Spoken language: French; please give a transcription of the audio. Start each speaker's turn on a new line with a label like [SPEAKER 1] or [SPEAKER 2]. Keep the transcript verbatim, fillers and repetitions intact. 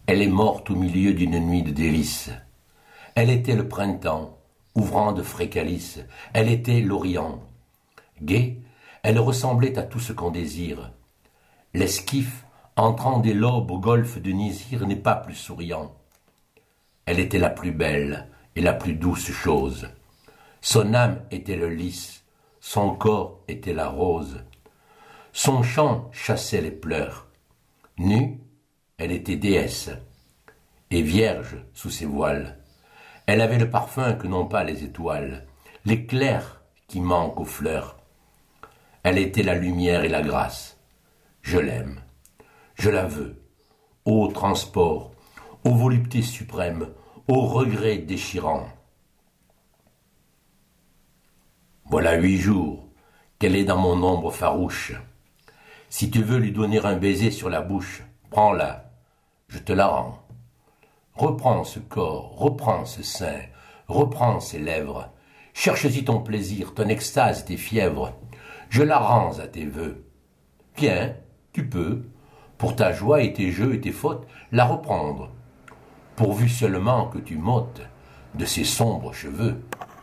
[SPEAKER 1] Elle est morte au milieu d'une nuit de délices. Elle était le printemps, ouvrant de frais calices. Elle était l'Orient. Gaie, elle ressemblait à tout ce qu'on désire. L'esquif, entrant des lobes au golfe de Nizir, n'est pas plus souriant. Elle était la plus belle et la plus douce chose. Son âme était le lys, son corps était la rose. Son chant chassait les pleurs. Nue, elle était déesse, et vierge sous ses voiles. Elle avait le parfum que n'ont pas les étoiles, l'éclair qui manque aux fleurs. Elle était la lumière et la grâce. Je l'aime, je la veux, ô transport, ô volupté suprême, ô regret déchirant. Voilà huit jours qu'elle est dans mon ombre farouche. Si tu veux lui donner un baiser sur la bouche, prends-la, je te la rends. Reprends ce corps, reprends ce sein, reprends ces lèvres. Cherche-y ton plaisir, ton extase, tes fièvres. Je la rends à tes vœux. Viens, tu peux, pour ta joie et tes jeux et tes fautes, la reprendre, pourvu seulement que tu m'ôtes de ces sombres cheveux.